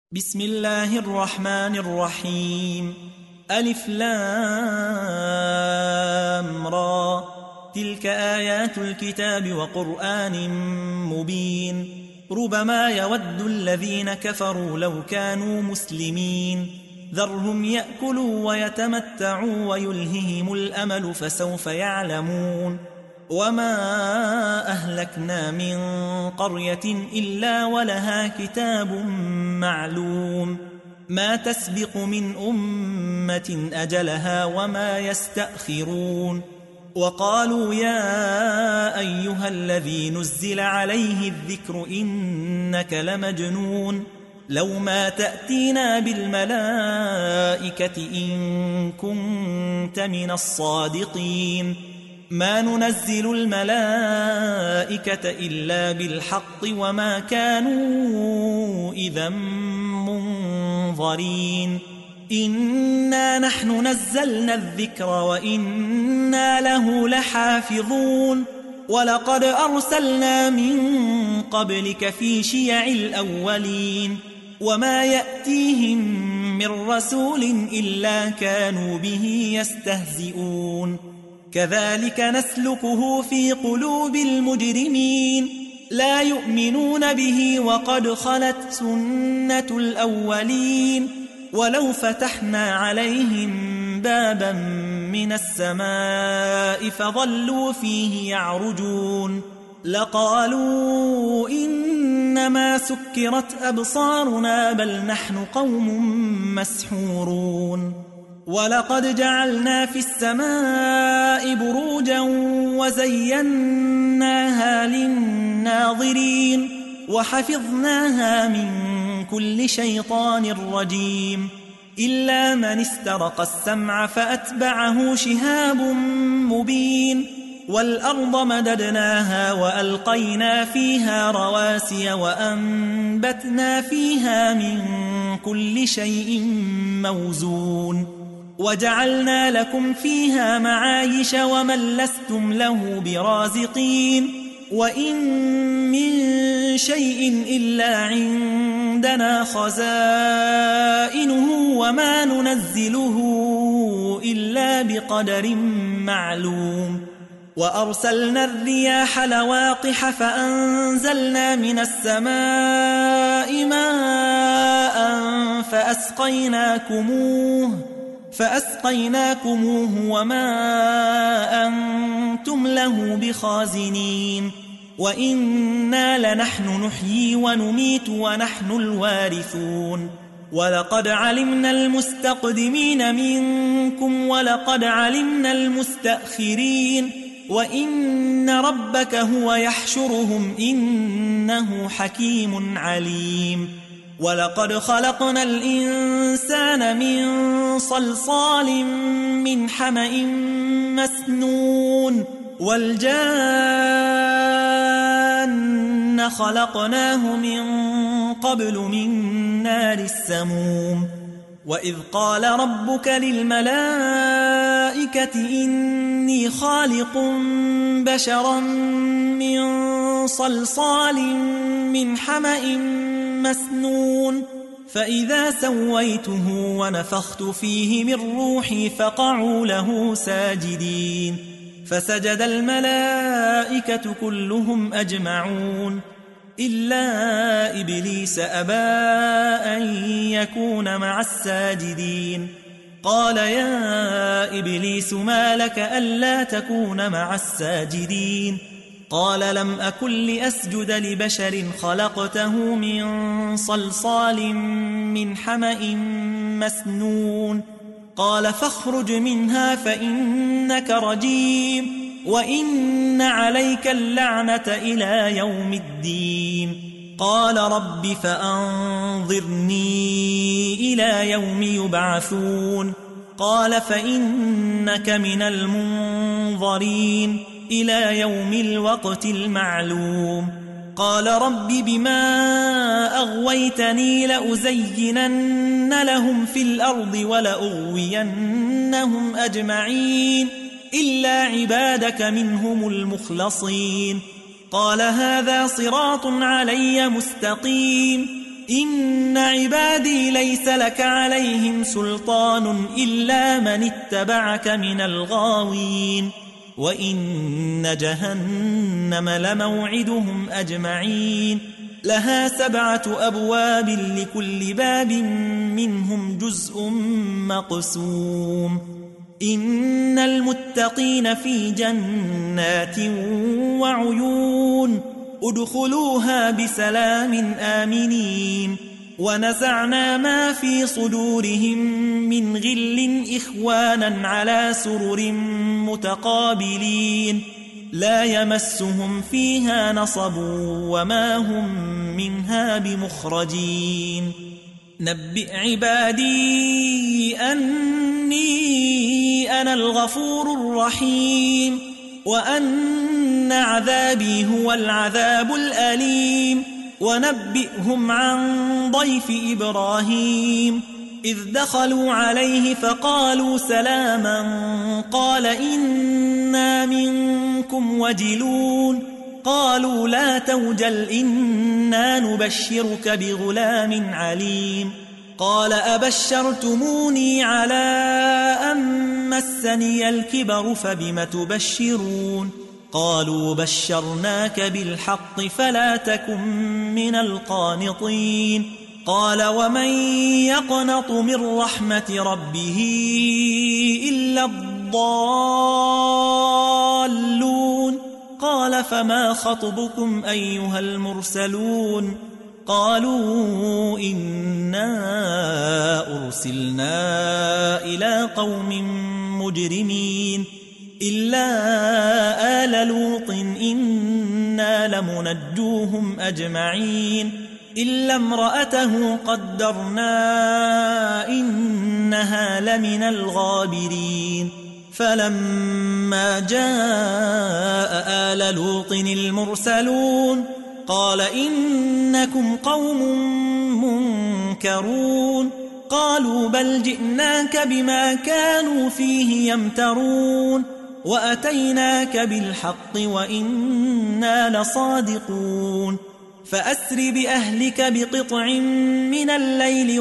بسم الله الرحمن الرحيم. ألف لام را، تلك آيات الكتاب وقرآن مبين. ربما يود الذين كفروا لو كانوا مسلمين، ذرهم يأكلوا ويتمتعوا ويلههم الأمل فسوف يعلمون. وما أهلكنا من قرية إلا ولها كتاب معلوم، ما تسبق من أمة أجلها وما يستأخرون. وقالوا يا أيها الذي نزل عليه الذكر إنك لمجنون، لو ما تأتينا بالملائكة إن كنت من الصادقين. ما ننزل الملائكة إلا بالحق وما كانوا إذا منظرين. إنا نحن نزلنا الذكر وإنا له لحافظون. ولقد أرسلنا من قبلك في شيع الأولين، وما يأتيهم من رسول إلا كانوا به يستهزئون. كذلك نسلكه في قلوب المجرمين، لا يؤمنون به وقد خلت سنة الأولين. ولو فتحنا عليهم بابا من السماء فظلوا فيه يعرجون لقالوا إنما سكرت أبصارنا بل نحن قوم مسحورون. ولقد جعلنا في السماء بروجا وزيناها للناظرين وحفظناها من كل شيطان رجيم، إلا من استرق السمع فأتبعه شهاب مبين. والأرض مددناها وألقينا فيها رواسي وأنبتنا فيها من كل شيء موزون. وجعلنا لكم فيها معايش ومن لستم له برازقين. وإن من شيء إلا عندنا خزائنه وما ننزله إلا بقدر معلوم. وأرسلنا الرياح لواقح فأنزلنا من السماء ماء فأسقيناكموه وما أنتم له بخازنين. وإنا لنحن نحيي ونميت ونحن الوارثون. ولقد علمنا المستقدمين منكم ولقد علمنا المستأخرين. وإن ربك هو يحشرهم إنه حكيم عليم. ولقد خلقنا الإنسان من صلصال من حمأ مسنون. والجان خلقناه من قبل من نار السموم. وإذ قال ربك للملائكة إني خالق بشرا من صلصال من حمأ مسنون، فإذا سويته ونفخت فيه من روحي فقعوا له ساجدين. فسجد الملائكة كلهم أجمعون إلا إبليس أبى أن يكون مع الساجدين. قال يا إبليس ما لك ألا تكون مع الساجدين؟ قال لم أكن لأسجد لبشر خلقته من صلصال من حمأ مسنون. قال فاخرج منها فإنك رجيم وإن عليك اللعنة إلى يوم الدين. قال رب فأنظرني إلى يوم يبعثون. قال فإنك من المنظرين إلى يوم الوقت المعلوم. قال رب بما أغويتني لأزينن لهم في الأرض ولأغوينهم أجمعين إلا عبادك منهم المخلصين. قال هذا صراط علي مستقيم. إن عبادي ليس لك عليهم سلطان إلا من اتبعك من الغاوين وإن جهنم لموعدهم أجمعين لها 7 أبواب لكل باب منهم جزء مقسوم إن المتقين في جنات وعيون ادخلوها بسلام آمنين ونزعنا ما في صدورهم من غل إخوانا على سرر متقابلين لا يمسهم فيها نصب وما هم منها بمخرجين نبئ عبادي أني أنا الغفور الرحيم وأن عذابي هو العذاب الأليم ونبئهم عن ضيف إبراهيم إذ دخلوا عليه فقالوا سلاما قال إنا منكم وجلون قالوا لا توجل إنا نبشرك بغلام عليم قال أبشرتموني على أن مسني الكبر فبم تبشرون قالوا بشرناك بالحق فلا تكن من القانطين قال ومن يقنط من رحمة ربه إلا الضالون قال فما خطبكم أيها المرسلون قالوا إنا أرسلنا إلى قوم مجرمين إلا آل لوط إنا لمنجوهم أجمعين إلا امرأته قدرنا إنها لمن الغابرين فلما جاء آل لوط المرسلون قال إنكم قوم منكرون قالوا بل جئناك بما كانوا فيه يمترون وأتيناك بالحق وإنا لصادقون فأسر بأهلك بقطع من الليل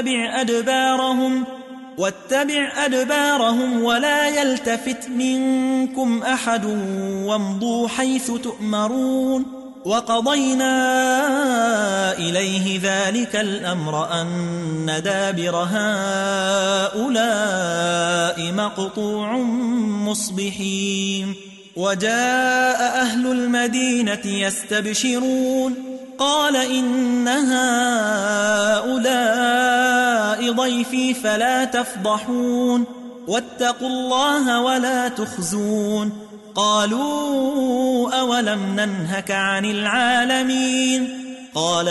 واتبع أدبارهم ولا يلتفت منكم أحد وامضوا حيث تؤمرون وقضينا إليه ذلك الأمر أن دابر هؤلاء مقطوع مصبحين وجاء أهل المدينة يستبشرون قال إن هؤلاء ضيفي فلا تفضحون واتقوا الله ولا تخزون قالوا أولم ننهك عن العالمين قال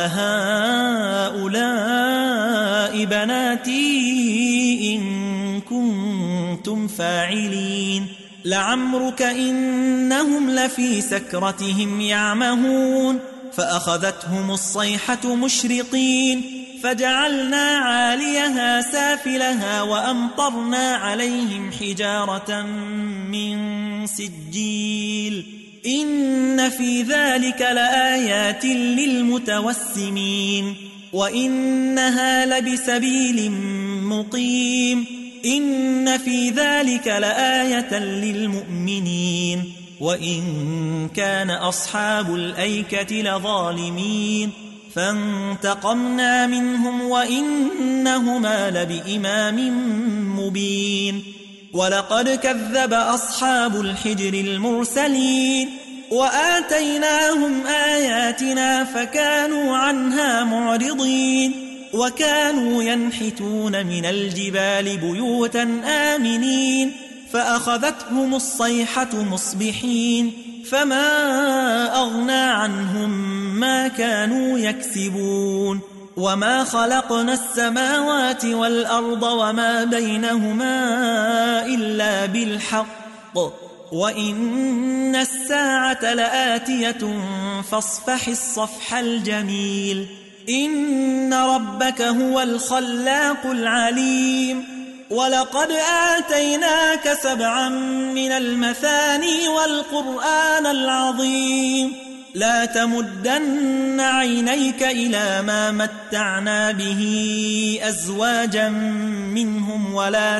هؤلاء بناتي إن كنتم فاعلين لعمرك إنهم لفي سكرتهم يعمهون فأخذتهم الصيحة مشرقين فجعلنا عاليها سافلها وأمطرنا عليهم حجارة من سجيل إن في ذلك لآيات للمتوسمين وإنها لبسبيل مقيم إن في ذلك لآية للمؤمنين وإن كان أصحاب الأيكة لظالمين فانتقمنا منهم وإنهما لبإمام مبين ولقد كذب أصحاب الحجر المرسلين وآتيناهم آياتنا فكانوا عنها معرضين وكانوا ينحتون من الجبال بيوتا آمنين فأخذتهم الصيحة مصبحين فما أغنى عنهم ما كانوا يكسبون وما خلقنا السماوات والأرض وما بينهما إلا بالحق وإن الساعة لآتية فاصفح الصفح الجميل إن ربك هو الخلاق العليم ولقد آتيناك 7 من المثاني والقرآن العظيم لا تمدن عينيك إلى ما متعنا به أزواجا منهم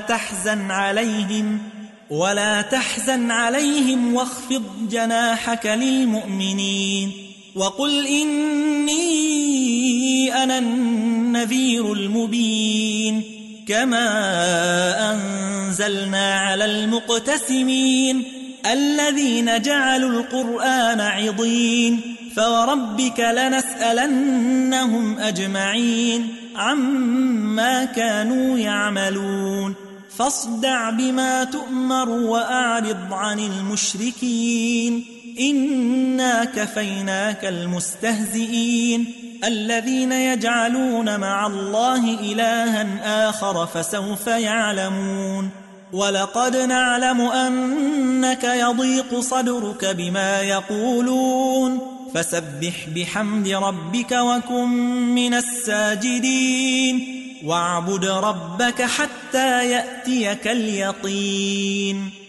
ولا تحزن عليهم واخفض جناحك للمؤمنين وقل إني أنا النذير المبين كما أنزلنا على المقتسمين الذين جعلوا القرآن عضين فوربك لنسألنهم أجمعين عما كانوا يعملون فاصدع بما تؤمر وأعرض عن المشركين إنا كفيناك المستهزئين الذين يجعلون مع الله إلها آخر فسوف يعلمون ولقد نعلم أنك يضيق صدرك بما يقولون فسبح بحمد ربك وكن من الساجدين واعبد ربك حتى يأتيك اليقين